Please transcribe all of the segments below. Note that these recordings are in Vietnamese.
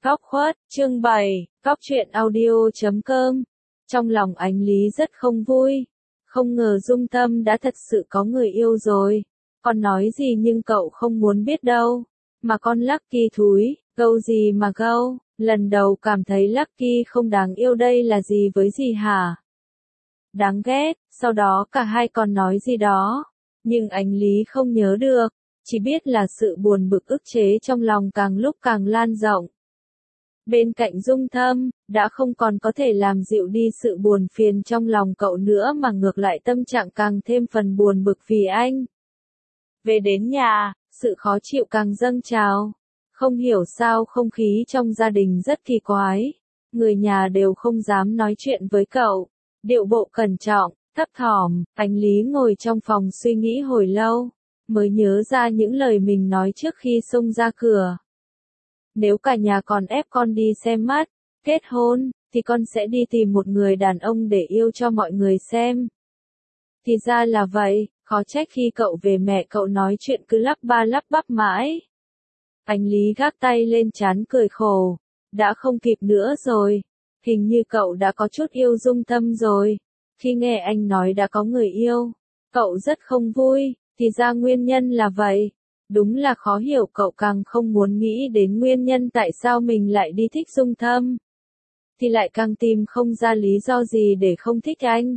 Góc khuất, chương 7, góc truyện audio.com. Trong lòng Ánh Lý rất không vui. Không ngờ Dung Tâm đã thật sự có người yêu rồi. Con nói gì nhưng cậu không muốn biết đâu. Mà con Lucky thúi, gâu gì mà gâu, lần đầu cảm thấy Lucky không đáng yêu đây là gì với gì hả? Đáng ghét, sau đó cả hai còn nói gì đó. Nhưng Ánh Lý không nhớ được, chỉ biết là sự buồn bực ức chế trong lòng càng lúc càng lan rộng. Bên cạnh Dung Thâm, đã không còn có thể làm dịu đi sự buồn phiền trong lòng cậu nữa mà ngược lại tâm trạng càng thêm phần buồn bực vì anh. Về đến nhà, sự khó chịu càng dâng trào. Không hiểu sao không khí trong gia đình rất kỳ quái. Người nhà đều không dám nói chuyện với cậu. Điệu bộ cẩn trọng, thấp thỏm, Ánh Lý ngồi trong phòng suy nghĩ hồi lâu, mới nhớ ra những lời mình nói trước khi xông ra cửa. Nếu cả nhà còn ép con đi xem mắt, kết hôn, thì con sẽ đi tìm một người đàn ông để yêu cho mọi người xem. Thì ra là vậy, khó trách khi cậu về mẹ cậu nói chuyện cứ lắp ba lắp bắp mãi. Ánh Lý gác tay lên trán cười khổ, đã không kịp nữa rồi, hình như cậu đã có chút yêu Dung Tâm rồi. Khi nghe anh nói đã có người yêu, cậu rất không vui, thì ra nguyên nhân là vậy. Đúng là khó hiểu, cậu càng không muốn nghĩ đến nguyên nhân tại sao mình lại đi thích Dung Thâm. Thì lại càng tìm không ra lý do gì để không thích anh.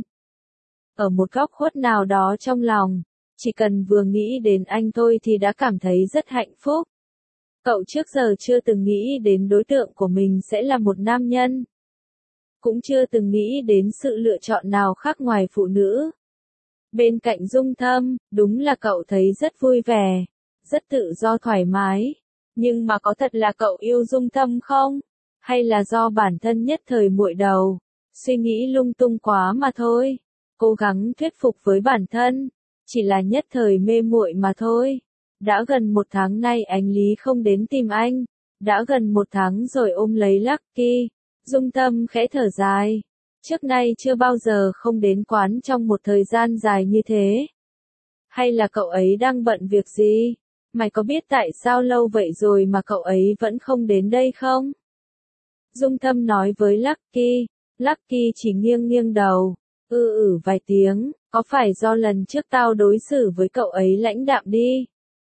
Ở một góc khuất nào đó trong lòng, chỉ cần vừa nghĩ đến anh thôi thì đã cảm thấy rất hạnh phúc. Cậu trước giờ chưa từng nghĩ đến đối tượng của mình sẽ là một nam nhân. Cũng chưa từng nghĩ đến sự lựa chọn nào khác ngoài phụ nữ. Bên cạnh Dung Thâm, đúng là cậu thấy rất vui vẻ, rất tự do thoải mái. Nhưng mà có thật là cậu yêu Dung Thâm không? Hay là do bản thân nhất thời muội đầu, suy nghĩ lung tung quá mà thôi. Cố gắng thuyết phục với bản thân, chỉ là nhất thời mê muội mà thôi. Đã gần 1 tháng nay Ánh Lý không đến tìm anh. Đã gần 1 tháng rồi ôm lấy Lucky. Dung Tâm khẽ thở dài. Trước nay chưa bao giờ không đến quán trong một thời gian dài như thế. Hay là cậu ấy đang bận việc gì? Mày có biết tại sao lâu vậy rồi mà cậu ấy vẫn không đến đây không? Dung Tâm nói với Lucky. Lucky chỉ nghiêng nghiêng đầu. Vài tiếng, có phải do lần trước tao đối xử với cậu ấy lãnh đạm đi,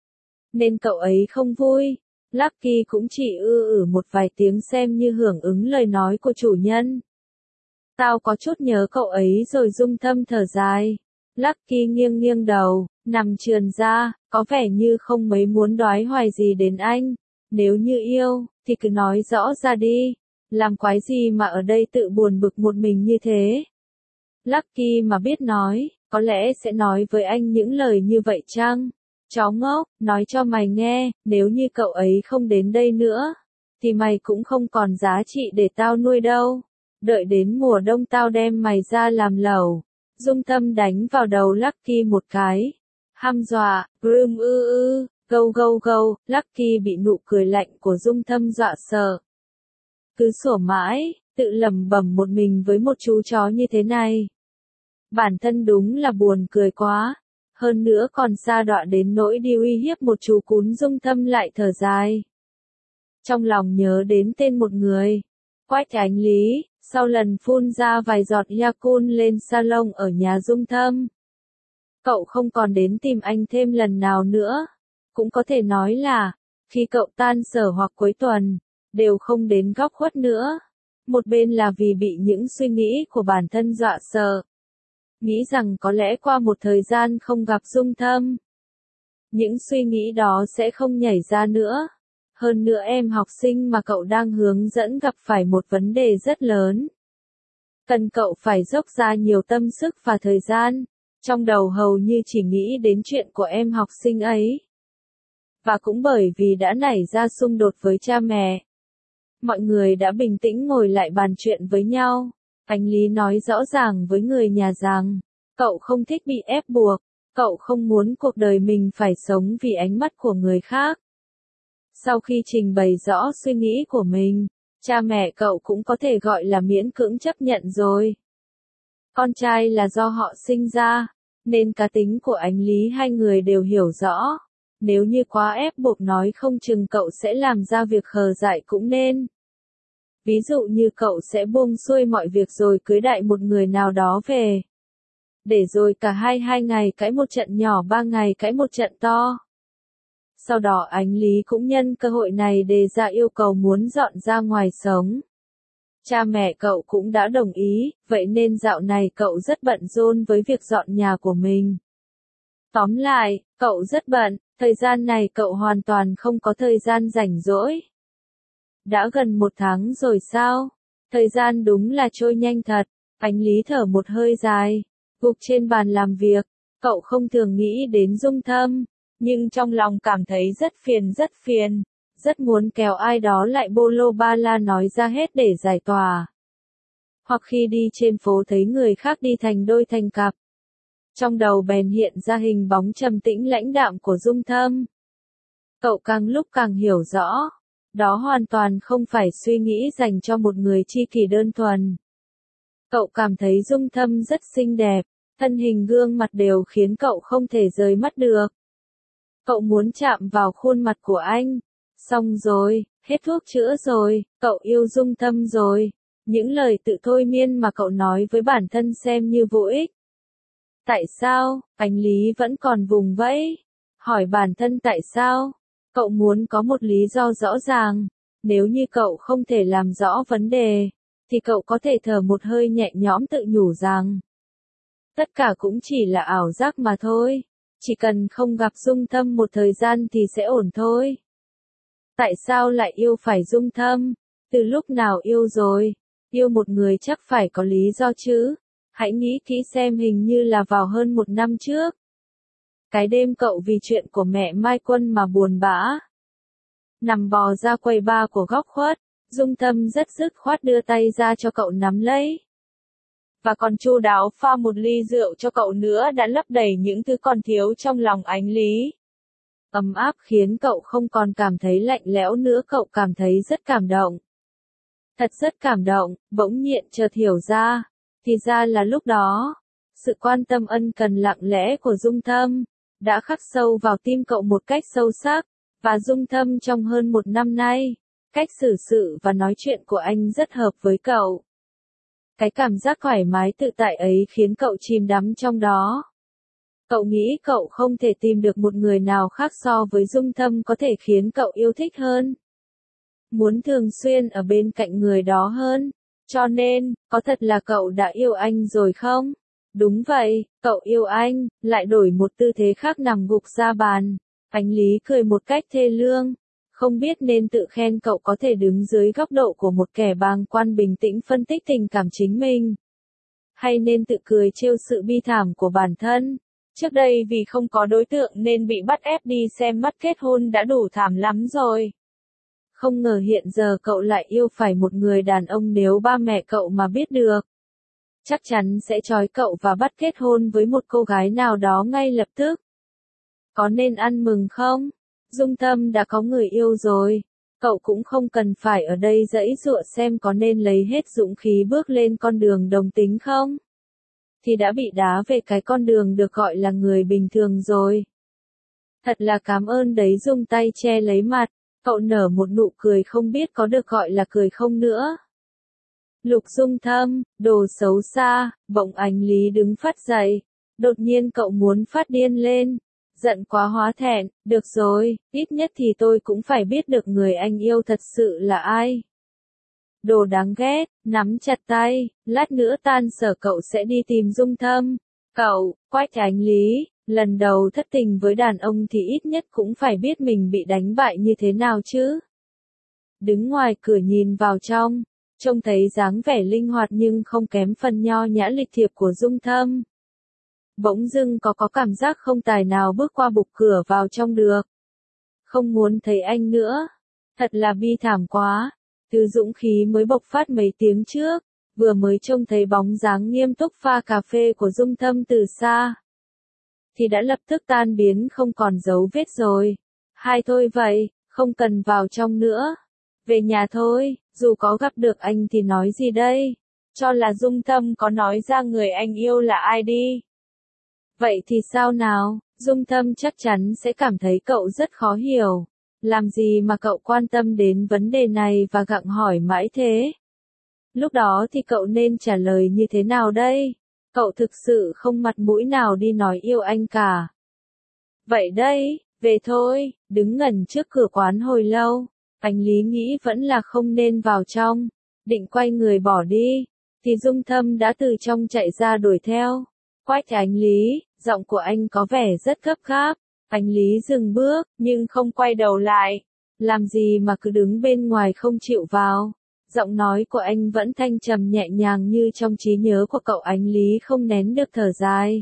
nên cậu ấy không vui? Lucky cũng chỉ một vài tiếng xem như hưởng ứng lời nói của chủ nhân. Tao có chút nhớ cậu ấy rồi. Dung Thâm thở dài. Lucky nghiêng nghiêng đầu, nằm trườn ra, có vẻ như không mấy muốn đoái hoài gì đến anh. Nếu như yêu, thì cứ nói rõ ra đi. Làm quái gì mà ở đây tự buồn bực một mình như thế? Lucky mà biết nói, có lẽ sẽ nói với anh những lời như vậy chăng? Chó ngốc, nói cho mày nghe, nếu như cậu ấy không đến đây nữa, thì mày cũng không còn giá trị để tao nuôi đâu. Đợi đến mùa đông tao đem mày ra làm lẩu. Dung Tâm đánh vào đầu Lucky một cái. Hăm dọa, gâu gâu gâu. Lucky bị nụ cười lạnh của Dung Tâm dọa sợ. Cứ sủa mãi, tự lẩm bẩm một mình với một chú chó như thế này. Bản thân đúng là buồn cười quá. Hơn nữa còn sa đọa đến nỗi đi uy hiếp một chú cún. Dung Tâm lại thở dài. Trong lòng nhớ đến tên một người. Quách Ánh Lý, sau lần phun ra vài giọt Yakult lên salon ở nhà Dung Thâm. Cậu không còn đến tìm anh thêm lần nào nữa. Cũng có thể nói là, khi cậu tan sở hoặc cuối tuần, đều không đến góc khuất nữa. Một bên là vì bị những suy nghĩ của bản thân dọa sợ. Nghĩ rằng có lẽ qua một thời gian không gặp Dung Thâm, những suy nghĩ đó sẽ không nhảy ra nữa. Hơn nữa em học sinh mà cậu đang hướng dẫn gặp phải một vấn đề rất lớn. Cần cậu phải dốc ra nhiều tâm sức và thời gian. Trong đầu hầu như chỉ nghĩ đến chuyện của em học sinh ấy. Và cũng bởi vì đã nảy ra xung đột với cha mẹ, mọi người đã bình tĩnh ngồi lại bàn chuyện với nhau. Ánh Lý nói rõ ràng với người nhà rằng, cậu không thích bị ép buộc, cậu không muốn cuộc đời mình phải sống vì ánh mắt của người khác. Sau khi trình bày rõ suy nghĩ của mình, cha mẹ cậu cũng có thể gọi là miễn cưỡng chấp nhận rồi. Con trai là do họ sinh ra, nên cá tính của Ánh Lý hai người đều hiểu rõ. Nếu như quá ép buộc nói không chừng cậu sẽ làm ra việc khờ dại cũng nên. Ví dụ như cậu sẽ buông xuôi mọi việc rồi cưới đại một người nào đó về. Để rồi cả hai ngày cãi một trận nhỏ, 3 ngày cãi một trận to. Sau đó anh Lý cũng nhân cơ hội này đề ra yêu cầu muốn dọn ra ngoài sống. Cha mẹ cậu cũng đã đồng ý, vậy nên dạo này cậu rất bận rộn với việc dọn nhà của mình. Tóm lại, cậu rất bận, thời gian này cậu hoàn toàn không có thời gian rảnh rỗi. Đã gần 1 tháng rồi sao? Thời gian đúng là trôi nhanh thật. Anh Lý thở một hơi dài, gục trên bàn làm việc. Cậu không thường nghĩ đến Dung Thâm, nhưng trong lòng cảm thấy rất phiền. Rất muốn kéo ai đó lại bô lô ba la nói ra hết để giải tỏa. Hoặc khi đi trên phố thấy người khác đi thành đôi thành cặp. Trong đầu bèn hiện ra hình bóng trầm tĩnh lãnh đạm của Dung Thâm. Cậu càng lúc càng hiểu rõ, đó hoàn toàn không phải suy nghĩ dành cho một người tri kỷ đơn thuần. Cậu cảm thấy Dung Thâm rất xinh đẹp, thân hình gương mặt đều khiến cậu không thể rời mắt được. Cậu muốn chạm vào khuôn mặt của anh. Xong rồi, hết thuốc chữa rồi, cậu yêu Dung Thâm rồi. Những lời tự thôi miên mà cậu nói với bản thân xem như vô ích. Tại sao, anh Lý vẫn còn vùng vẫy? Hỏi bản thân tại sao? Cậu muốn có một lý do rõ ràng. Nếu như cậu không thể làm rõ vấn đề, thì cậu có thể thở một hơi nhẹ nhõm tự nhủ rằng tất cả cũng chỉ là ảo giác mà thôi. Chỉ cần không gặp Dung Thâm một thời gian thì sẽ ổn thôi. Tại sao lại yêu phải Dung Thâm? Từ lúc nào yêu rồi? Yêu một người chắc phải có lý do chứ. Hãy nghĩ kỹ xem, hình như là vào hơn 1 năm trước. Cái đêm cậu vì chuyện của mẹ Mai Quân mà buồn bã. Nằm bò ra quầy bar của góc khuất, Dung Thâm rất dứt khoát đưa tay ra cho cậu nắm lấy. Và còn chu đáo pha một ly rượu cho cậu nữa, đã lấp đầy những thứ còn thiếu trong lòng anh Lý. Ấm áp khiến cậu không còn cảm thấy lạnh lẽo nữa, cậu cảm thấy rất cảm động. Thật rất cảm động, bỗng nhiên chợt hiểu ra. Thì ra là lúc đó, sự quan tâm ân cần lặng lẽ của Dung Thâm đã khắc sâu vào tim cậu một cách sâu sắc. Và Dung Thâm trong hơn 1 năm nay, cách xử sự và nói chuyện của anh rất hợp với cậu. Cái cảm giác thoải mái tự tại ấy khiến cậu chìm đắm trong đó. Cậu nghĩ cậu không thể tìm được một người nào khác so với Dung Thâm có thể khiến cậu yêu thích hơn. Muốn thường xuyên ở bên cạnh người đó hơn. Cho nên, có thật là cậu đã yêu anh rồi không? Đúng vậy, cậu yêu anh, lại đổi một tư thế khác nằm gục ra bàn. Anh Lý cười một cách thê lương. Không biết nên tự khen cậu có thể đứng dưới góc độ của một kẻ bàng quan bình tĩnh phân tích tình cảm chính mình. Hay nên tự cười trêu sự bi thảm của bản thân. Trước đây vì không có đối tượng nên bị bắt ép đi xem mắt kết hôn đã đủ thảm lắm rồi. Không ngờ hiện giờ cậu lại yêu phải một người đàn ông, nếu ba mẹ cậu mà biết được. Chắc chắn sẽ trói cậu và bắt kết hôn với một cô gái nào đó ngay lập tức. Có nên ăn mừng không? Dung Thâm đã có người yêu rồi. Cậu cũng không cần phải ở đây giãy giụa xem có nên lấy hết dũng khí bước lên con đường đồng tính không? Thì đã bị đá về cái con đường được gọi là người bình thường rồi. Thật là cảm ơn đấy. Dung tay che lấy mặt, cậu nở một nụ cười không biết có được gọi là cười không nữa. Lục Dung Thâm, đồ xấu xa. Bỗng anh Lý đứng phát dậy. Đột nhiên cậu muốn phát điên lên. Giận quá hóa thẹn, được rồi, ít nhất thì tôi cũng phải biết được người anh yêu thật sự là ai. Đồ đáng ghét, nắm chặt tay, lát nữa tan sở cậu sẽ đi tìm Dung Thâm. Cậu, Quách Ánh Lý, lần đầu thất tình với đàn ông thì ít nhất cũng phải biết mình bị đánh bại như thế nào chứ. Đứng ngoài cửa nhìn vào trong, trông thấy dáng vẻ linh hoạt nhưng không kém phần nho nhã lịch thiệp của Dung Thâm. Bỗng dưng có cảm giác không tài nào bước qua bục cửa vào trong được. Không muốn thấy anh nữa. Thật là bi thảm quá. Từ dũng khí mới bộc phát mấy tiếng trước, vừa mới trông thấy bóng dáng nghiêm túc pha cà phê của Dung Thâm từ xa, thì đã lập tức tan biến không còn dấu vết rồi. Hai thôi vậy, không cần vào trong nữa. Về nhà thôi, dù có gặp được anh thì nói gì đây? Cho là Dung Thâm có nói ra người anh yêu là ai đi. Vậy thì sao nào? Dung Thâm chắc chắn sẽ cảm thấy cậu rất khó hiểu. Làm gì mà cậu quan tâm đến vấn đề này và gặng hỏi mãi thế? Lúc đó thì cậu nên trả lời như thế nào đây? Cậu thực sự không mặt mũi nào đi nói yêu anh cả. Vậy đây, về thôi, đứng ngẩn trước cửa quán hồi lâu. Anh Lý nghĩ vẫn là không nên vào trong, định quay người bỏ đi, thì Dung Thâm đã từ trong chạy ra đuổi theo. Quách Anh Lý, giọng của anh có vẻ rất gấp gáp. Anh Lý dừng bước, nhưng không quay đầu lại. Làm gì mà cứ đứng bên ngoài không chịu vào. Giọng nói của anh vẫn thanh trầm nhẹ nhàng như trong trí nhớ của cậu. Anh Lý không nén được thở dài.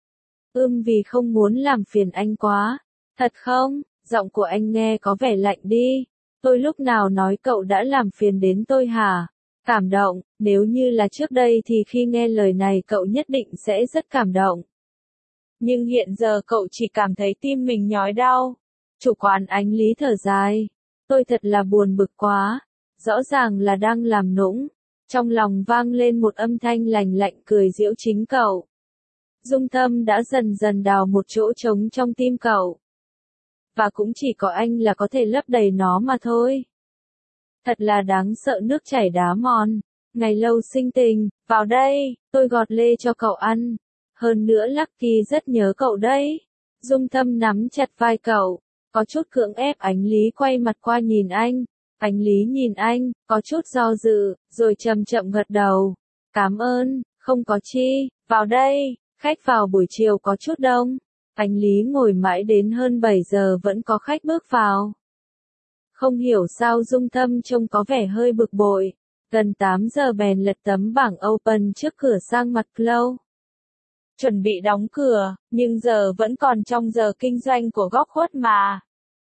Vì không muốn làm phiền anh quá. Thật không? Giọng của anh nghe có vẻ lạnh đi. Tôi lúc nào nói cậu đã làm phiền đến tôi hả? Cảm động, nếu như là trước đây thì khi nghe lời này cậu nhất định sẽ rất cảm động. Nhưng hiện giờ cậu chỉ cảm thấy tim mình nhói đau. Chủ quán Ánh Lý thở dài. Tôi thật là buồn bực quá. Rõ ràng là đang làm nũng. Trong lòng vang lên một âm thanh lành lạnh cười giễu chính cậu. Dung Thâm đã dần dần đào một chỗ trống trong tim cậu. Và cũng chỉ có anh là có thể lấp đầy nó mà thôi. Thật là đáng sợ nước chảy đá mòn. Ngày lâu sinh tình, vào đây, tôi gọt lê cho cậu ăn. Hơn nữa Lucky rất nhớ cậu đấy. Dung Thâm nắm chặt vai cậu, có chút cưỡng ép. Ánh Lý quay mặt qua nhìn anh. Ánh Lý nhìn anh, có chút do dự, rồi chậm chậm gật đầu. Cảm ơn, không có chi, vào đây, khách vào buổi chiều có chút đông. Ánh Lý ngồi mãi đến hơn 7 giờ vẫn có khách bước vào. Không hiểu sao Dung Thâm trông có vẻ hơi bực bội. Gần 8 giờ bèn lật tấm bảng open trước cửa sang mặt close. Chuẩn bị đóng cửa, nhưng giờ vẫn còn trong giờ kinh doanh của góc khuất mà.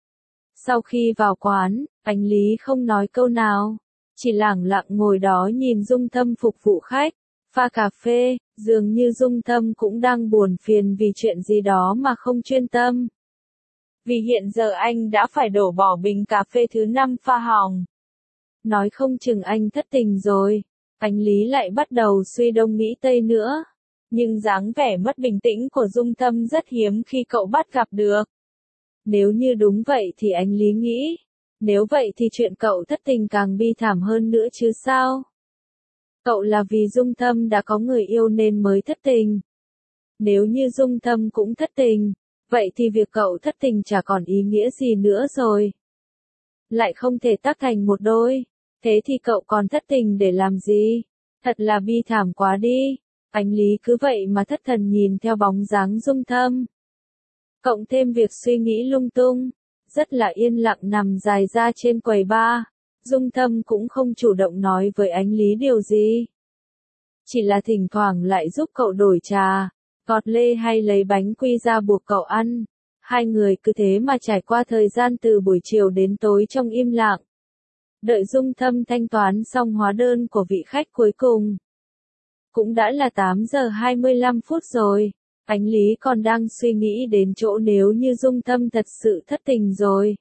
Sau khi vào quán, Ánh Lý không nói câu nào, chỉ lẳng lặng ngồi đó nhìn Dung Thâm phục vụ khách, pha cà phê, dường như Dung Thâm cũng đang buồn phiền vì chuyện gì đó mà không chuyên tâm. Vì hiện giờ anh đã phải đổ bỏ bình cà phê thứ 5 pha hỏng. Nói không chừng anh thất tình rồi. Ánh Lý lại bắt đầu suy đông nghĩ tây nữa. Nhưng dáng vẻ mất bình tĩnh của Dung Thâm rất hiếm khi cậu bắt gặp được. Nếu như đúng vậy thì Ánh Lý nghĩ. Nếu vậy thì chuyện cậu thất tình càng bi thảm hơn nữa chứ sao? Cậu là vì Dung Thâm đã có người yêu nên mới thất tình. Nếu như Dung Thâm cũng thất tình, vậy thì việc cậu thất tình chả còn ý nghĩa gì nữa rồi. Lại không thể tác thành một đôi. Thế thì cậu còn thất tình để làm gì? Thật là bi thảm quá đi. Ánh Lý cứ vậy mà thất thần nhìn theo bóng dáng Dung Thâm. Cộng thêm việc suy nghĩ lung tung, rất là yên lặng nằm dài ra trên quầy bar. Dung Thâm cũng không chủ động nói với Ánh Lý điều gì. Chỉ là thỉnh thoảng lại giúp cậu đổi trà, gọt lê hay lấy bánh quy ra buộc cậu ăn. Hai người cứ thế mà trải qua thời gian từ buổi chiều đến tối trong im lặng. Đợi Dung Thâm thanh toán xong hóa đơn của vị khách cuối cùng. Cũng đã là 8 giờ 25 phút rồi. Ánh Lý còn đang suy nghĩ đến chỗ nếu như Dung Thâm thật sự thất tình rồi.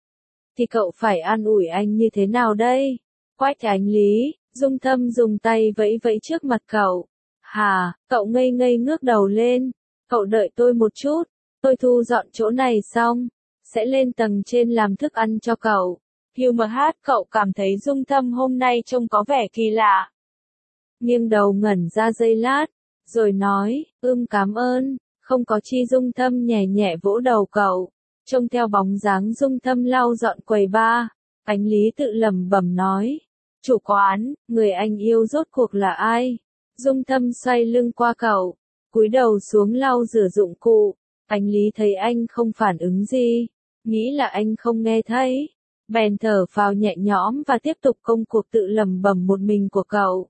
Thì cậu phải an ủi anh như thế nào đây? Quách Ánh Lý, Dung Thâm dùng tay vẫy vẫy trước mặt cậu. Hà, cậu ngây ngây ngước đầu lên. Cậu đợi tôi một chút, tôi thu dọn chỗ này xong, sẽ lên tầng trên làm thức ăn cho cậu. Hát cậu cảm thấy Dung Thâm hôm nay trông có vẻ kỳ lạ. Nghiêng đầu ngẩn ra giây lát, rồi nói, cảm ơn, không có chi. Dung Thâm nhẹ nhẹ vỗ đầu cậu, trông theo bóng dáng Dung Thâm lau dọn quầy bar. Ánh Lý tự lẩm bẩm nói, chủ quán, người anh yêu rốt cuộc là ai? Dung Thâm xoay lưng qua cậu, cúi đầu xuống lau rửa dụng cụ. Ánh Lý thấy anh không phản ứng gì, nghĩ là anh không nghe thấy. Bèn thở phào nhẹ nhõm và tiếp tục công cuộc tự lẩm bẩm một mình của cậu.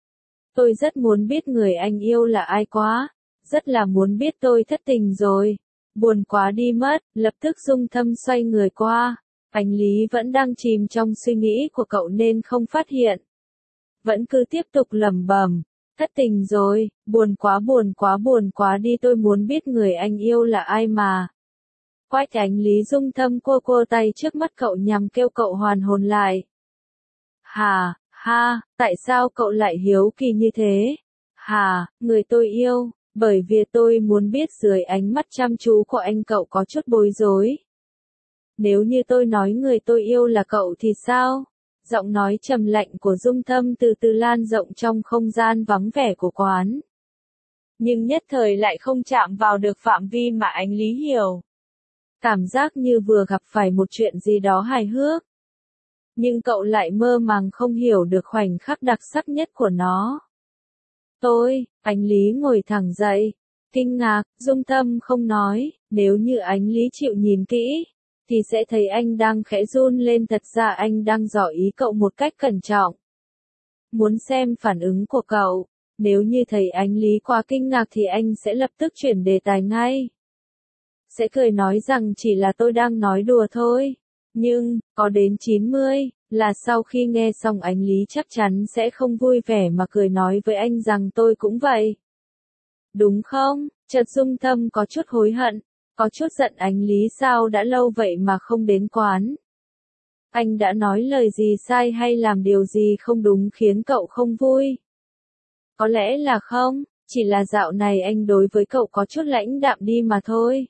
Tôi rất muốn biết người anh yêu là ai quá, rất là muốn biết tôi thất tình rồi. Buồn quá đi mất, lập tức Dung Thâm xoay người qua. Ánh Lý vẫn đang chìm trong suy nghĩ của cậu nên không phát hiện. Vẫn cứ tiếp tục lẩm bẩm, thất tình rồi, buồn quá đi, tôi muốn biết người anh yêu là ai mà. Quách Ánh Lý Dung Thâm cua tay trước mắt cậu nhằm kêu cậu hoàn hồn lại. Tại sao cậu lại hiếu kỳ như thế? Người tôi yêu, bởi vì tôi muốn biết. Dưới ánh mắt chăm chú của anh cậu có chút bối rối. Nếu như tôi nói người tôi yêu là cậu thì sao? Giọng nói trầm lạnh của Dung Thâm từ từ lan rộng trong không gian vắng vẻ của quán. Nhưng nhất thời lại không chạm vào được phạm vi mà anh Lý hiểu. Cảm giác như vừa gặp phải một chuyện gì đó hài hước. Nhưng cậu lại mơ màng không hiểu được khoảnh khắc đặc sắc nhất của nó. Anh Lý ngồi thẳng dậy. Kinh ngạc, Dung Thâm không nói, nếu như anh Lý chịu nhìn kỹ, thì sẽ thấy anh đang khẽ run lên, thật ra anh đang dò ý cậu một cách cẩn trọng. Muốn xem phản ứng của cậu, nếu như thấy anh Lý quá kinh ngạc thì anh sẽ lập tức chuyển đề tài ngay. Sẽ cười nói rằng chỉ là tôi đang nói đùa thôi. Nhưng, có đến 90, là sau khi nghe xong anh Lý chắc chắn sẽ không vui vẻ mà cười nói với anh rằng tôi cũng vậy. Đúng không? Chợt Dung Thâm có chút hối hận, có chút giận anh Lý sao đã lâu vậy mà không đến quán. Anh đã nói lời gì sai hay làm điều gì không đúng khiến cậu không vui? Có lẽ là không, chỉ là dạo này anh đối với cậu có chút lãnh đạm đi mà thôi.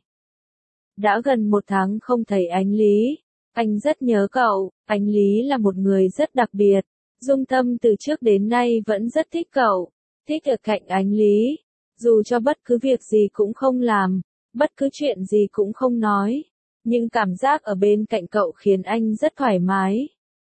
Đã gần 1 tháng không thấy anh Lý. Anh rất nhớ cậu, anh Lý là một người rất đặc biệt. Dung Thâm từ trước đến nay vẫn rất thích cậu, thích ở cạnh anh Lý. Dù cho bất cứ việc gì cũng không làm, bất cứ chuyện gì cũng không nói. Nhưng cảm giác ở bên cạnh cậu khiến anh rất thoải mái.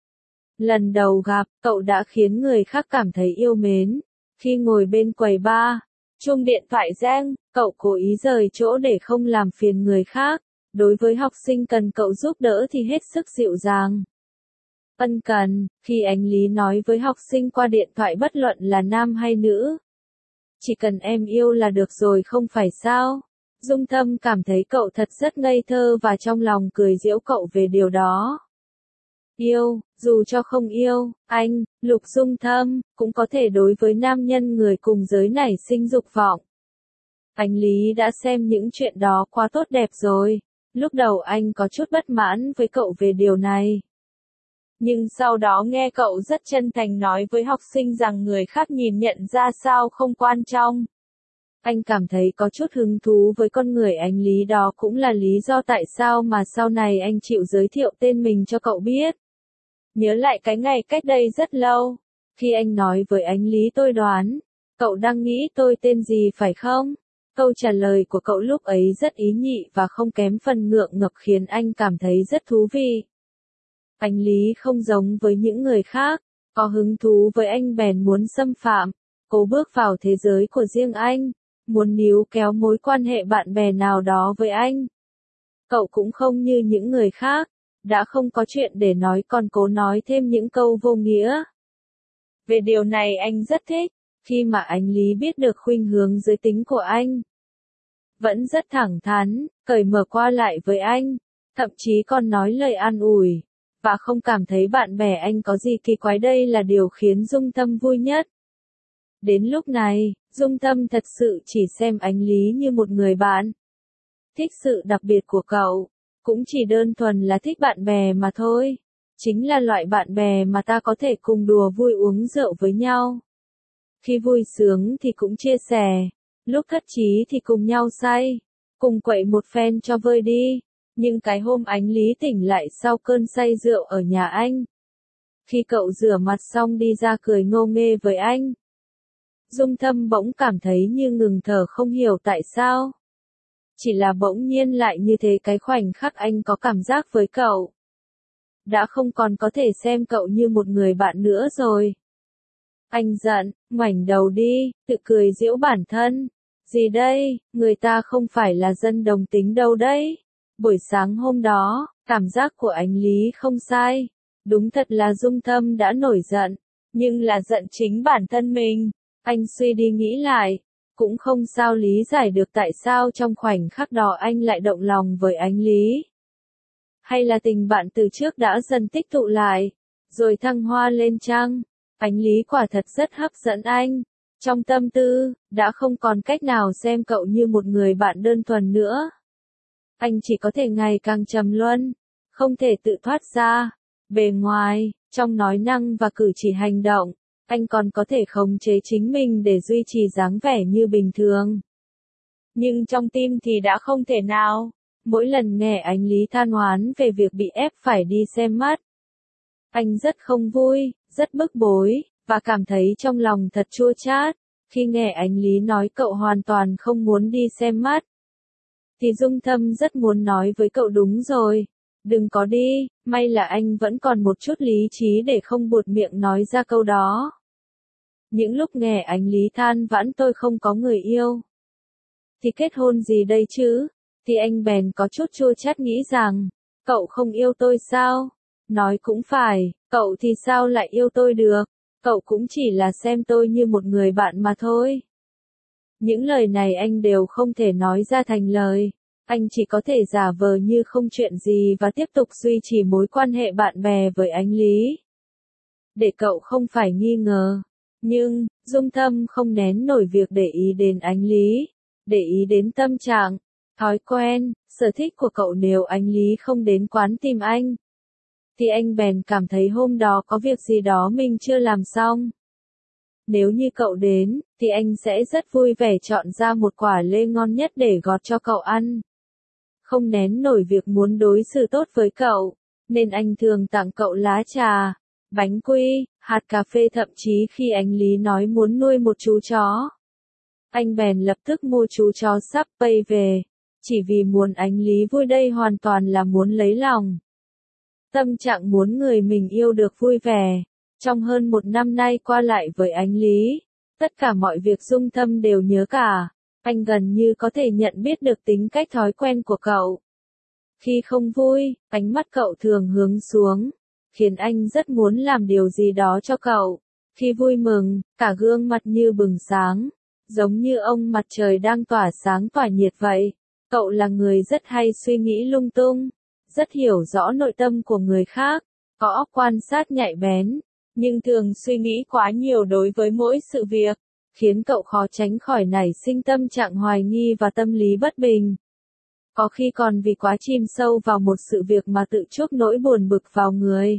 Lần đầu gặp, cậu đã khiến người khác cảm thấy yêu mến. Khi ngồi bên quầy bar, chuông điện thoại reng, cậu cố ý rời chỗ để không làm phiền người khác. Đối với học sinh cần cậu giúp đỡ thì hết sức dịu dàng. Ân cần, khi anh Lý nói với học sinh qua điện thoại bất luận là nam hay nữ. Chỉ cần em yêu là được rồi không phải sao? Dung Thâm cảm thấy cậu thật rất ngây thơ và trong lòng cười giễu cậu về điều đó. Yêu, dù cho không yêu, anh, Lục Dung Thâm, cũng có thể đối với nam nhân người cùng giới nảy sinh dục vọng. Anh Lý đã xem những chuyện đó quá tốt đẹp rồi. Lúc đầu anh có chút bất mãn với cậu về điều này. Nhưng sau đó nghe cậu rất chân thành nói với học sinh rằng người khác nhìn nhận ra sao không quan trọng. Anh cảm thấy có chút hứng thú với con người anh Lý, đó cũng là lý do tại sao mà sau này anh chịu giới thiệu tên mình cho cậu biết. Nhớ lại cái ngày cách đây rất lâu, khi anh nói với anh Lý tôi đoán, cậu đang nghĩ tôi tên gì phải không? Câu trả lời của cậu lúc ấy rất ý nhị và không kém phần ngượng ngập khiến anh cảm thấy rất thú vị. Anh Lý không giống với những người khác, có hứng thú với anh bèn muốn xâm phạm, cố bước vào thế giới của riêng anh, muốn níu kéo mối quan hệ bạn bè nào đó với anh. Cậu cũng không như những người khác, đã không có chuyện để nói còn cố nói thêm những câu vô nghĩa. Về điều này anh rất thích, khi mà anh Lý biết được khuynh hướng giới tính của anh. Vẫn rất thẳng thắn, cởi mở qua lại với anh, thậm chí còn nói lời an ủi, và không cảm thấy bạn bè anh có gì kỳ quái, đây là điều khiến Dung Thâm vui nhất. Đến lúc này, Dung Thâm thật sự chỉ xem anh Lý như một người bạn. Thích sự đặc biệt của cậu, cũng chỉ đơn thuần là thích bạn bè mà thôi. Chính là loại bạn bè mà ta có thể cùng đùa vui uống rượu với nhau. Khi vui sướng thì cũng chia sẻ, lúc thất trí thì cùng nhau say, cùng quậy một phen cho vơi đi. Nhưng cái hôm anh Lý tỉnh lại sau cơn say rượu ở nhà anh, khi cậu rửa mặt xong đi ra cười ngô nghê với anh, Dung Thâm bỗng cảm thấy như ngừng thở, không hiểu tại sao. Chỉ là bỗng nhiên lại như thế, cái khoảnh khắc anh có cảm giác với cậu. Đã không còn có thể xem cậu như một người bạn nữa rồi. Anh giận, ngoảnh đầu đi, tự cười giễu bản thân. Gì đây, người ta không phải là dân đồng tính đâu đấy. Buổi sáng hôm đó, cảm giác của anh Lý không sai. Đúng thật là Dung Thâm đã nổi giận, nhưng là giận chính bản thân mình. Anh suy đi nghĩ lại, cũng không sao lý giải được tại sao trong khoảnh khắc đó anh lại động lòng với anh Lý. Hay là tình bạn từ trước đã dần tích tụ lại, rồi thăng hoa lên chăng? Anh Lý quả thật rất hấp dẫn anh. Trong tâm tư, đã không còn cách nào xem cậu như một người bạn đơn thuần nữa. Anh chỉ có thể ngày càng trầm luân, không thể tự thoát ra. Bề ngoài, trong nói năng và cử chỉ hành động, anh còn có thể khống chế chính mình để duy trì dáng vẻ như bình thường. Nhưng trong tim thì đã không thể nào. Mỗi lần nghe anh Lý than oán về việc bị ép phải đi xem mắt, Anh rất không vui, rất bức bối, và cảm thấy trong lòng thật chua chát. Khi nghe anh Lý nói cậu hoàn toàn không muốn đi xem mắt, thì Dung Thâm rất muốn nói với cậu đúng rồi, đừng có đi, may là anh vẫn còn một chút lý trí để không buột miệng nói ra câu đó. Những lúc nghe anh Lý than vãn tôi không có người yêu, thì kết hôn gì đây chứ, thì anh bèn có chút chua chát nghĩ rằng, cậu không yêu tôi sao? Nói cũng phải, cậu thì sao lại yêu tôi được, cậu cũng chỉ là xem tôi như một người bạn mà thôi. Những lời này anh đều không thể nói ra thành lời, anh chỉ có thể giả vờ như không chuyện gì và tiếp tục duy trì mối quan hệ bạn bè với anh Lý. Để cậu không phải nghi ngờ. Nhưng, Dung Thâm không nén nổi việc để ý đến anh Lý, để ý đến tâm trạng, thói quen, sở thích của cậu. Nếu anh Lý không đến quán tìm anh, thì anh bèn cảm thấy hôm đó có việc gì đó mình chưa làm xong. Nếu như cậu đến, thì anh sẽ rất vui vẻ chọn ra một quả lê ngon nhất để gọt cho cậu ăn. Không nén nổi việc muốn đối xử tốt với cậu, nên anh thường tặng cậu lá trà, bánh quy, hạt cà phê, thậm chí khi anh Lý nói muốn nuôi một chú chó, anh bèn lập tức mua chú chó sắp pay về, chỉ vì muốn anh Lý vui. Đây hoàn toàn là muốn lấy lòng. Tâm trạng muốn người mình yêu được vui vẻ. Trong hơn 1 năm nay qua lại với anh Lý, tất cả mọi việc Dung Thâm đều nhớ cả. Anh gần như có thể nhận biết được tính cách thói quen của cậu. Khi không vui, ánh mắt cậu thường hướng xuống, khiến anh rất muốn làm điều gì đó cho cậu. Khi vui mừng, cả gương mặt như bừng sáng, giống như ông mặt trời đang tỏa sáng tỏa nhiệt vậy. Cậu là người rất hay suy nghĩ lung tung, rất hiểu rõ nội tâm của người khác, có óc quan sát nhạy bén, nhưng thường suy nghĩ quá nhiều đối với mỗi sự việc, khiến cậu khó tránh khỏi nảy sinh tâm trạng hoài nghi và tâm lý bất bình. Có khi còn vì quá chìm sâu vào một sự việc mà tự chuốc nỗi buồn bực vào người.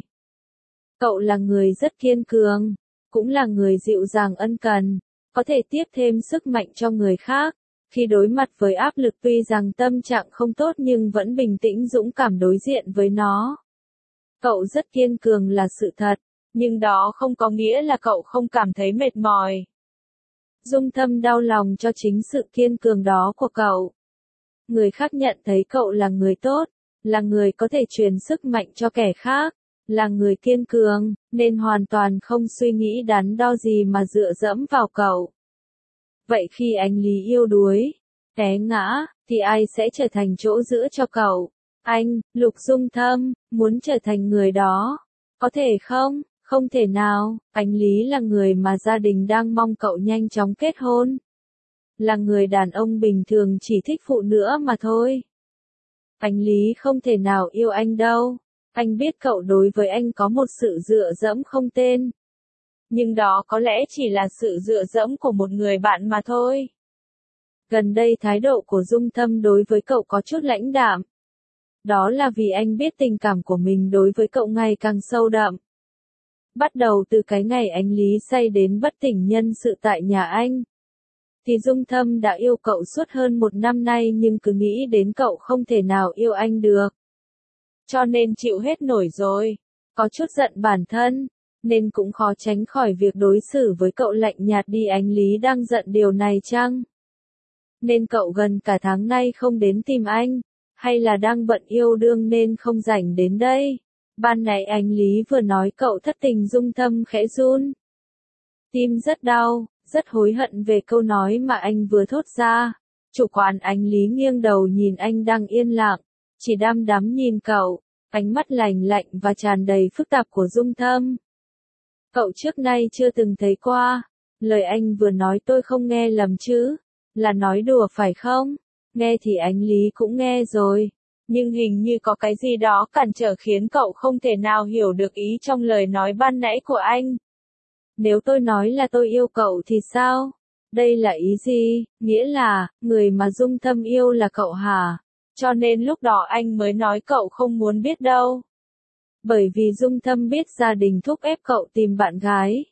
Cậu là người rất kiên cường, cũng là người dịu dàng ân cần, có thể tiếp thêm sức mạnh cho người khác. Khi đối mặt với áp lực, tuy rằng tâm trạng không tốt nhưng vẫn bình tĩnh dũng cảm đối diện với nó. Cậu rất kiên cường là sự thật, nhưng đó không có nghĩa là cậu không cảm thấy mệt mỏi. Dung Thâm đau lòng cho chính sự kiên cường đó của cậu. Người khác nhận thấy cậu là người tốt, là người có thể truyền sức mạnh cho kẻ khác, là người kiên cường, nên hoàn toàn không suy nghĩ đắn đo gì mà dựa dẫm vào cậu. Vậy khi anh Lý yếu đuối, té ngã, thì ai sẽ trở thành chỗ dựa cho cậu? Anh, Lục Dung Thâm, muốn trở thành người đó. Có thể không? Không thể nào. Anh Lý là người mà gia đình đang mong cậu nhanh chóng kết hôn. Là người đàn ông bình thường chỉ thích phụ nữa mà thôi. Anh Lý không thể nào yêu anh đâu. Anh biết cậu đối với anh có một sự dựa dẫm không tên. Nhưng đó có lẽ chỉ là sự dựa dẫm của một người bạn mà thôi. Gần đây thái độ của Dung Thâm đối với cậu có chút lãnh đạm. Đó là vì anh biết tình cảm của mình đối với cậu ngày càng sâu đậm. Bắt đầu từ cái ngày anh Lý say đến bất tỉnh nhân sự tại nhà anh, thì Dung Thâm đã yêu cậu suốt hơn 1 năm nay nhưng cứ nghĩ đến cậu không thể nào yêu anh được. Cho nên chịu hết nổi rồi, có chút giận bản thân, nên cũng khó tránh khỏi việc đối xử với cậu lạnh nhạt đi. Anh Lý đang giận điều này chăng? Nên cậu gần cả tháng nay không đến tìm anh, hay là đang bận yêu đương nên không rảnh đến đây? Ban nãy anh Lý vừa nói cậu thất tình. Dung Thâm khẽ run. Tim rất đau, rất hối hận về câu nói mà anh vừa thốt ra. Chủ quán. Anh Lý nghiêng đầu nhìn anh đang yên lặng, chỉ đăm đắm nhìn cậu, ánh mắt lạnh lạnh và tràn đầy phức tạp của Dung Thâm. Cậu trước nay chưa từng thấy qua. Lời anh vừa nói tôi không nghe lầm chứ? Là nói đùa phải không? Nghe thì anh Lý cũng nghe rồi. Nhưng hình như có cái gì đó cản trở khiến cậu không thể nào hiểu được ý trong lời nói ban nãy của anh. Nếu tôi nói là tôi yêu cậu thì sao? Đây là ý gì? Nghĩa là, người mà Dung Thâm yêu là cậu hả? Cho nên lúc đó anh mới nói cậu không muốn biết đâu. Bởi vì Dung Thâm biết gia đình thúc ép cậu tìm bạn gái.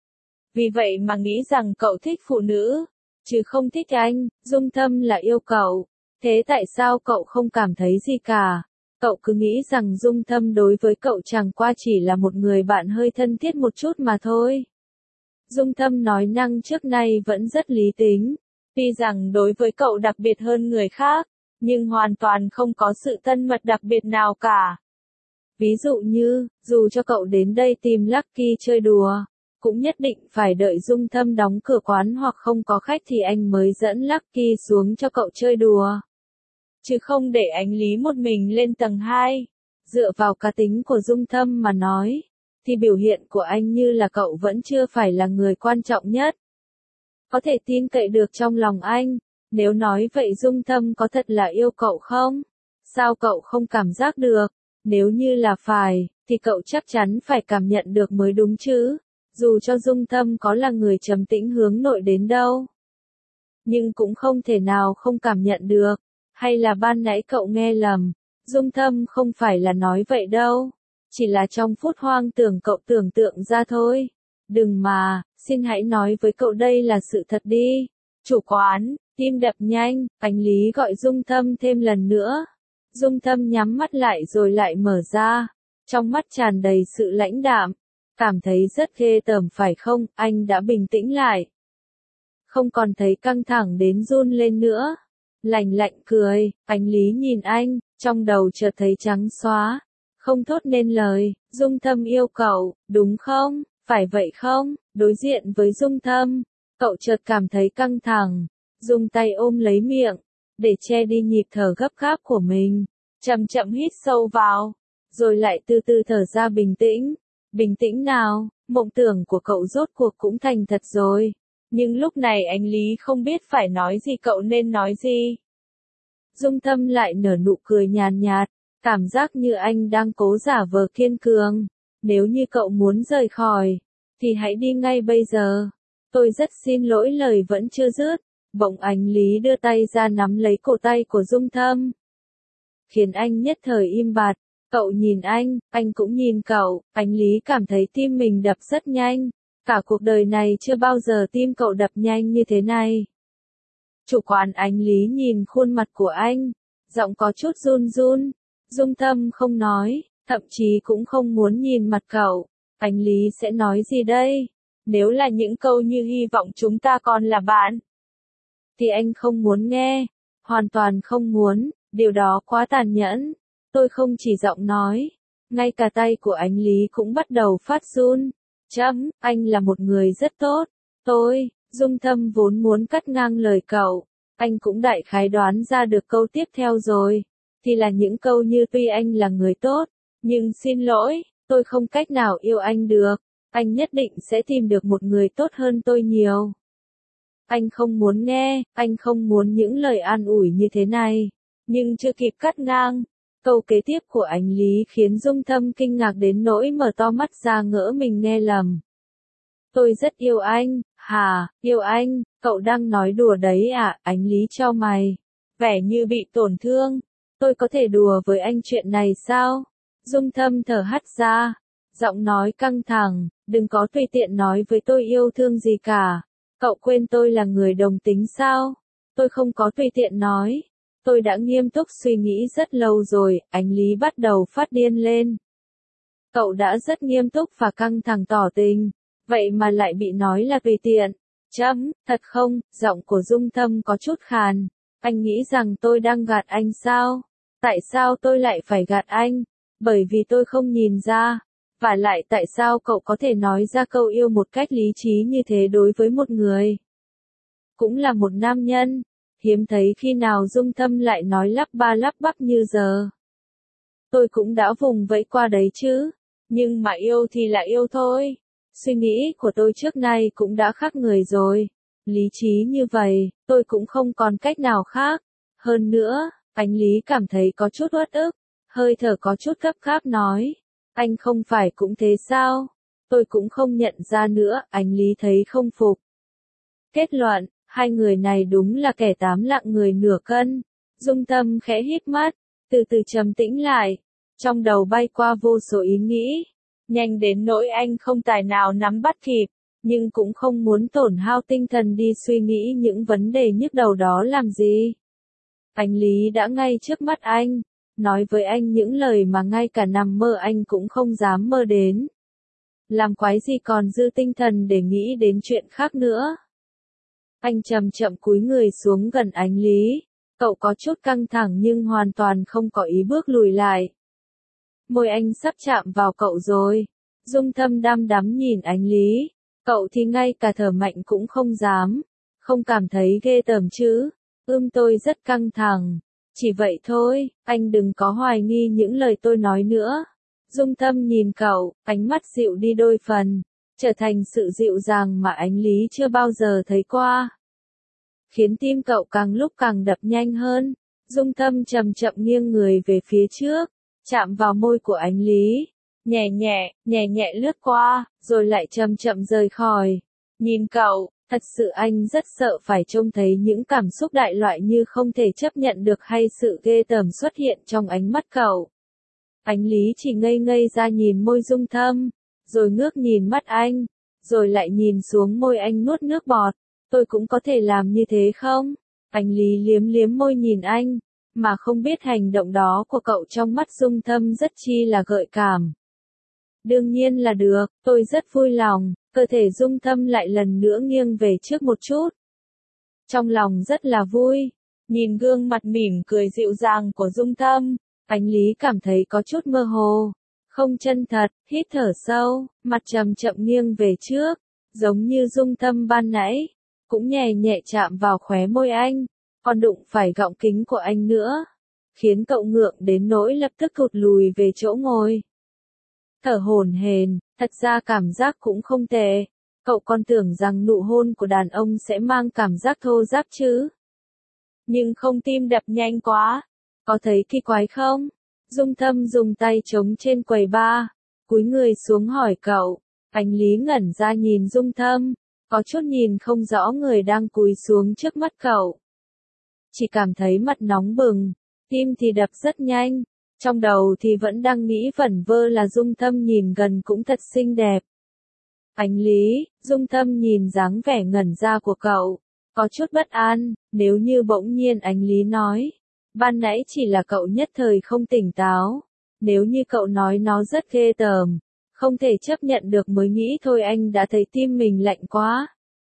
Vì vậy mà nghĩ rằng cậu thích phụ nữ, chứ không thích anh. Dung Thâm là yêu cậu. Thế tại sao cậu không cảm thấy gì cả? Cậu cứ nghĩ rằng Dung Thâm đối với cậu chẳng qua chỉ là một người bạn hơi thân thiết một chút mà thôi. Dung Thâm nói năng trước nay vẫn rất lý tính, tuy rằng đối với cậu đặc biệt hơn người khác, nhưng hoàn toàn không có sự thân mật đặc biệt nào cả. Ví dụ như, dù cho cậu đến đây tìm Lucky chơi đùa, cũng nhất định phải đợi Dung Thâm đóng cửa quán hoặc không có khách thì anh mới dẫn Lucky xuống cho cậu chơi đùa. Chứ không để anh Lý một mình lên tầng 2. Dựa vào cá tính của Dung Thâm mà nói, thì biểu hiện của anh như là cậu vẫn chưa phải là người quan trọng nhất. Có thể tin cậy được trong lòng anh, nếu nói vậy Dung Thâm có thật là yêu cậu không? Sao cậu không cảm giác được? Nếu như là phải, thì cậu chắc chắn phải cảm nhận được mới đúng chứ, dù cho Dung Thâm có là người trầm tĩnh hướng nội đến đâu. Nhưng cũng không thể nào không cảm nhận được, hay là ban nãy cậu nghe lầm, Dung Thâm không phải là nói vậy đâu, chỉ là trong phút hoang tưởng cậu tưởng tượng ra thôi. Đừng mà, xin hãy nói với cậu đây là sự thật đi. Chủ quán, tim đập nhanh, anh Lý gọi Dung Thâm thêm lần nữa. Dung Thâm nhắm mắt lại rồi lại mở ra, trong mắt tràn đầy sự lãnh đạm, cảm thấy rất ghê tởm phải không, anh đã bình tĩnh lại. Không còn thấy căng thẳng đến run lên nữa. Lạnh lạnh cười, anh Lý nhìn anh, trong đầu chợt thấy trắng xóa, không thốt nên lời. Dung Thâm yêu cậu, đúng không, phải vậy không? Đối diện với Dung Thâm, cậu chợt cảm thấy căng thẳng, dùng tay ôm lấy miệng, để che đi nhịp thở gấp gáp của mình, chậm chậm hít sâu vào, rồi lại từ từ thở ra bình tĩnh. Bình tĩnh nào, mộng tưởng của cậu rốt cuộc cũng thành thật rồi. Nhưng lúc này anh Lý không biết phải nói gì, cậu nên nói gì. Dung Thâm lại nở nụ cười nhàn nhạt, cảm giác như anh đang cố giả vờ kiên cường. Nếu như cậu muốn rời khỏi, thì hãy đi ngay bây giờ. Tôi rất xin lỗi, lời vẫn chưa dứt. Bỗng anh Lý đưa tay ra nắm lấy cổ tay của Dung Thâm, khiến anh nhất thời im bặt. Cậu nhìn anh cũng nhìn cậu, anh Lý cảm thấy tim mình đập rất nhanh. Cả cuộc đời này chưa bao giờ tim cậu đập nhanh như thế này. Chủ quán, anh Lý nhìn khuôn mặt của anh, giọng có chút run run. Dung Thâm không nói, thậm chí cũng không muốn nhìn mặt cậu. Anh Lý sẽ nói gì đây? Nếu là những câu như hy vọng chúng ta còn là bạn, thì anh không muốn nghe, hoàn toàn không muốn, điều đó quá tàn nhẫn. Tôi không chỉ giọng nói, ngay cả tay của anh Lý cũng bắt đầu phát run. Anh là một người rất tốt. Dung Thâm vốn muốn cắt ngang lời cậu, anh cũng đại khái đoán ra được câu tiếp theo rồi, thì là những câu như tuy anh là người tốt, nhưng xin lỗi, tôi không cách nào yêu anh được, anh nhất định sẽ tìm được một người tốt hơn tôi nhiều. Anh không muốn nghe, anh không muốn những lời an ủi như thế này, nhưng chưa kịp cắt ngang. Câu kế tiếp của anh Lý khiến Dung Thâm kinh ngạc đến nỗi mở to mắt ra ngỡ mình nghe lầm. Tôi rất yêu anh, hả, yêu anh, cậu đang nói đùa đấy à? Anh Lý chau mày, vẻ như bị tổn thương. Tôi có thể đùa với anh chuyện này sao? Dung Thâm thở hắt ra, giọng nói căng thẳng, đừng có tùy tiện nói với tôi yêu thương gì cả. Cậu quên tôi là người đồng tính sao? Tôi không có tùy tiện nói. Tôi đã nghiêm túc suy nghĩ rất lâu rồi. Anh Lý bắt đầu phát điên lên. Cậu đã rất nghiêm túc và căng thẳng tỏ tình, vậy mà lại bị nói là tùy tiện. Thật không? Giọng của Dung Thâm có chút khàn. Anh nghĩ rằng tôi đang gạt anh sao? Tại sao tôi lại phải gạt anh? Bởi vì tôi không nhìn ra. Và lại tại sao cậu có thể nói ra câu yêu một cách lý trí như thế đối với một người? Cũng là một nam nhân. Hiếm thấy khi nào Dung Thâm lại nói lắp ba lắp bắp như giờ. Tôi cũng đã vùng vẫy qua đấy chứ. Nhưng mà yêu thì là yêu thôi. Suy nghĩ của tôi trước nay cũng đã khác người rồi. Lý trí như vậy, tôi cũng không còn cách nào khác. Hơn nữa, anh Lý cảm thấy có chút uất ức. Hơi thở có chút gấp gáp nói. Anh không phải cũng thế sao? Tôi cũng không nhận ra nữa, anh Lý thấy không phục. Kết luận, hai người này đúng là kẻ tám lạng người nửa cân. Dung Thâm khẽ híp mắt, từ từ trầm tĩnh lại. Trong đầu bay qua vô số ý nghĩ. Nhanh đến nỗi anh không tài nào nắm bắt kịp, nhưng cũng không muốn tổn hao tinh thần đi suy nghĩ những vấn đề nhức đầu đó làm gì. Anh Lý đã ngay trước mắt anh, nói với anh những lời mà ngay cả nằm mơ anh cũng không dám mơ đến. Làm quái gì còn dư tinh thần để nghĩ đến chuyện khác nữa. Anh chậm chậm cúi người xuống gần Ánh Lý. Cậu có chút căng thẳng nhưng hoàn toàn không có ý bước lùi lại. Môi anh sắp chạm vào cậu rồi. Dung Thâm đăm đắm nhìn Ánh Lý. Cậu thì ngay cả thở mạnh cũng không dám. Không cảm thấy ghê tởm chứ. Tôi rất căng thẳng. Chỉ vậy thôi, anh đừng có hoài nghi những lời tôi nói nữa. Dung Thâm nhìn cậu, ánh mắt dịu đi đôi phần. Trở thành sự dịu dàng mà Ánh Lý chưa bao giờ thấy qua. Khiến tim cậu càng lúc càng đập nhanh hơn. Dung Thâm chậm chậm nghiêng người về phía trước, chạm vào môi của Ánh Lý. Nhẹ nhẹ lướt qua, rồi lại chậm chậm rời khỏi. Nhìn cậu, thật sự anh rất sợ phải trông thấy những cảm xúc đại loại như không thể chấp nhận được hay sự ghê tởm xuất hiện trong ánh mắt cậu. Ánh Lý chỉ ngây ngây ra nhìn môi Dung Thâm, rồi ngước nhìn mắt anh, rồi lại nhìn xuống môi anh nuốt nước bọt. Tôi cũng có thể làm như thế không? Ánh Lý liếm liếm môi nhìn anh, mà không biết hành động đó của cậu trong mắt Dung Thâm rất chi là gợi cảm. Đương nhiên là được, tôi rất vui lòng. Cơ thể Dung Thâm lại lần nữa nghiêng về trước một chút. Trong lòng rất là vui. Nhìn gương mặt mỉm cười dịu dàng của Dung Thâm, Ánh Lý cảm thấy có chút mơ hồ. Không chân thật, hít thở sâu, mặt chậm chậm nghiêng về trước, giống như Dung Thâm ban nãy. Cũng nhẹ nhẹ chạm vào khóe môi anh, còn đụng phải gọng kính của anh nữa. Khiến cậu ngượng đến nỗi lập tức thụt lùi về chỗ ngồi. Thở hổn hển, thật ra cảm giác cũng không tệ. Cậu còn tưởng rằng nụ hôn của đàn ông sẽ mang cảm giác thô ráp chứ. Nhưng không, tim đập nhanh quá. Có thấy kỳ quái không? Dung Thâm dùng tay chống trên quầy bar, cúi người xuống hỏi cậu. Ánh Lý ngẩn ra nhìn Dung Thâm, có chút nhìn không rõ người đang cúi xuống trước mắt cậu. Chỉ cảm thấy mặt nóng bừng, tim thì đập rất nhanh. Trong đầu thì vẫn đang nghĩ vẩn vơ là Dung Thâm nhìn gần cũng thật xinh đẹp. Ánh Lý, Dung Thâm nhìn dáng vẻ ngẩn ra của cậu, có chút bất an, nếu như bỗng nhiên Ánh Lý nói. Ban nãy chỉ là cậu nhất thời không tỉnh táo. Nếu như cậu nói nó rất ghê tởm, không thể chấp nhận được mới nghĩ thôi, anh đã thấy tim mình lạnh quá.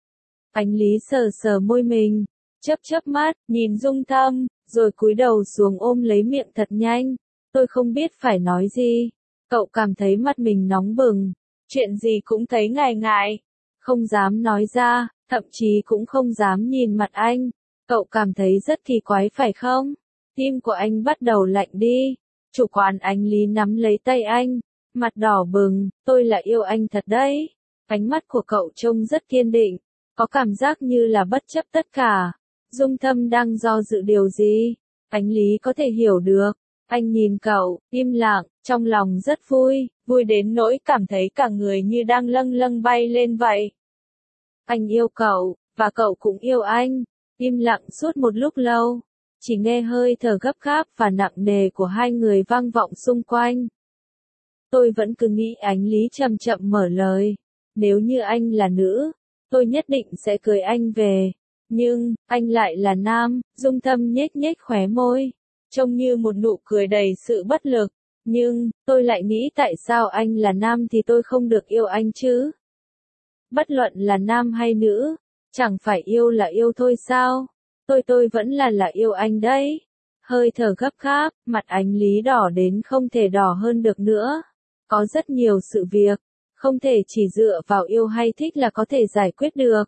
Ánh Lý sờ sờ môi mình, chớp mắt, nhìn Dung Thâm, rồi cúi đầu xuống ôm lấy miệng thật nhanh. Tôi không biết phải nói gì. Cậu cảm thấy mặt mình nóng bừng. Chuyện gì cũng thấy ngại. Không dám nói ra, thậm chí cũng không dám nhìn mặt anh. Cậu cảm thấy rất kỳ quái phải không? Tim của anh bắt đầu lạnh đi. Chủ quán Ánh Lý nắm lấy tay anh. Mặt đỏ bừng, tôi là yêu anh thật đấy. Ánh mắt của cậu trông rất kiên định. Có cảm giác như là bất chấp tất cả. Dung Thâm đang do dự điều gì? Ánh Lý có thể hiểu được. Anh nhìn cậu, im lặng, trong lòng rất vui, vui đến nỗi cảm thấy cả người như đang lâng lâng bay lên vậy. Anh yêu cậu, và cậu cũng yêu anh. Im lặng suốt một lúc lâu, chỉ nghe hơi thở gấp gáp và nặng nề của hai người vang vọng xung quanh. Tôi vẫn cứ nghĩ, Ánh Lý chậm chậm mở lời. Nếu như anh là nữ, tôi nhất định sẽ cưới anh về. Nhưng, anh lại là nam. Dung Thâm nhếch nhếch khóe môi, trông như một nụ cười đầy sự bất lực. Nhưng, tôi lại nghĩ tại sao anh là nam thì tôi không được yêu anh chứ? Bất luận là nam hay nữ, chẳng phải yêu là yêu thôi sao? Tôi vẫn là yêu anh đấy. Hơi thở gấp gáp, mặt Ánh Lý đỏ đến không thể đỏ hơn được nữa. Có rất nhiều sự việc, không thể chỉ dựa vào yêu hay thích là có thể giải quyết được.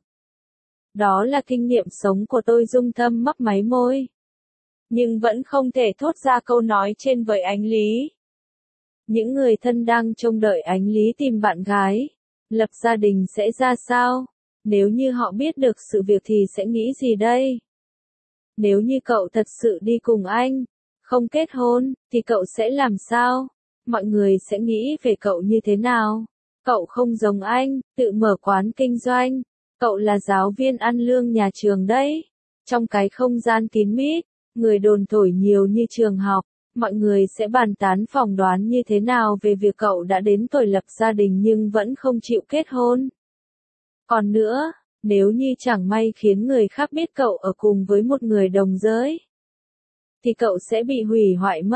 Đó là kinh nghiệm sống của tôi. Dung Thâm mấp máy môi, nhưng vẫn không thể thốt ra câu nói trên với Ánh Lý. Những người thân đang trông đợi Ánh Lý tìm bạn gái, lập gia đình sẽ ra sao? Nếu như họ biết được sự việc thì sẽ nghĩ gì đây? Nếu như cậu thật sự đi cùng anh, không kết hôn, thì cậu sẽ làm sao? Mọi người sẽ nghĩ về cậu như thế nào? Cậu không giống anh, tự mở quán kinh doanh. Cậu là giáo viên ăn lương nhà trường đấy. Trong cái không gian kín mít, người đồn thổi nhiều như trường học, mọi người sẽ bàn tán phỏng đoán như thế nào về việc cậu đã đến tuổi lập gia đình nhưng vẫn không chịu kết hôn. Còn nữa, nếu như chẳng may khiến người khác biết cậu ở cùng với một người đồng giới, thì cậu sẽ bị hủy hoại mất.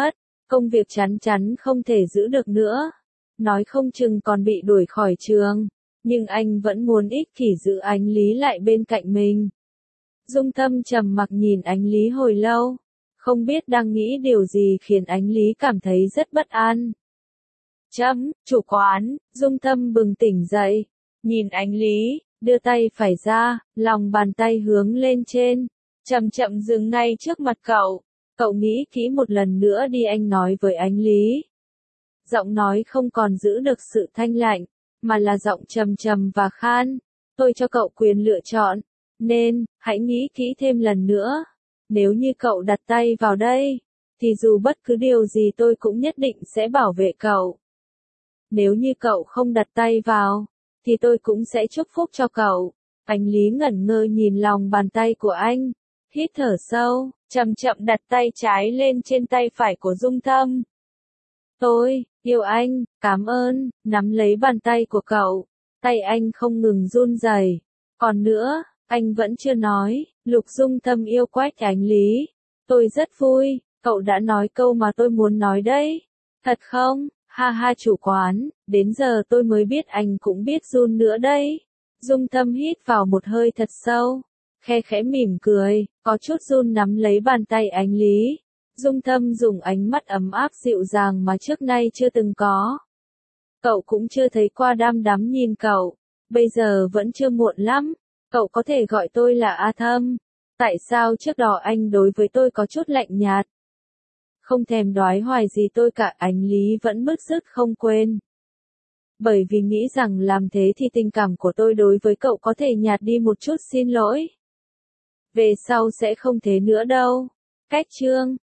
Công việc chắn chắn không thể giữ được nữa. Nói không chừng còn bị đuổi khỏi trường. Nhưng anh vẫn muốn ích kỷ giữ Ánh Lý lại bên cạnh mình. Dung Tâm trầm mặc nhìn Ánh Lý hồi lâu. Không biết đang nghĩ điều gì khiến Ánh Lý cảm thấy rất bất an. Chủ quán, Dung Tâm bừng tỉnh dậy. Nhìn Ánh Lý, đưa tay phải ra, lòng bàn tay hướng lên trên. Chậm chậm dừng ngay trước mặt cậu. Cậu nghĩ kỹ một lần nữa đi, anh nói với Ánh Lý. Giọng nói không còn giữ được sự thanh lạnh, mà là giọng trầm trầm và khan. Tôi cho cậu quyền lựa chọn, nên, hãy nghĩ kỹ thêm lần nữa. Nếu như cậu đặt tay vào đây, thì dù bất cứ điều gì tôi cũng nhất định sẽ bảo vệ cậu. Nếu như cậu không đặt tay vào, thì tôi cũng sẽ chúc phúc cho cậu. Ánh Lý ngẩn ngơ nhìn lòng bàn tay của anh, hít thở sâu, chậm chậm đặt tay trái lên trên tay phải của Dung Tâm. Tôi yêu anh, cảm ơn, nắm lấy bàn tay của cậu. Tay anh không ngừng run rẩy. Còn nữa, anh vẫn chưa nói. Lục Dung Tâm yêu quách Ánh Lý. Tôi rất vui, cậu đã nói câu mà tôi muốn nói đấy. Thật không? Ha ha chủ quán, đến giờ tôi mới biết anh cũng biết run nữa đấy. Dung Tâm hít vào một hơi thật sâu, khe khẽ mỉm cười, có chút run nắm lấy bàn tay Ánh Lý. Dung Tâm dùng ánh mắt ấm áp dịu dàng mà trước nay chưa từng có. Cậu cũng chưa thấy qua, đăm đắm nhìn cậu. Bây giờ vẫn chưa muộn lắm, cậu có thể gọi tôi là A Thâm. Tại sao trước đó anh đối với tôi có chút lạnh nhạt? Không thèm đoái hoài gì tôi cả, Ánh Lý vẫn bứt rứt không quên. Bởi vì nghĩ rằng làm thế thì tình cảm của tôi đối với cậu có thể nhạt đi một chút, xin lỗi. Về sau sẽ không thế nữa đâu. Cách chương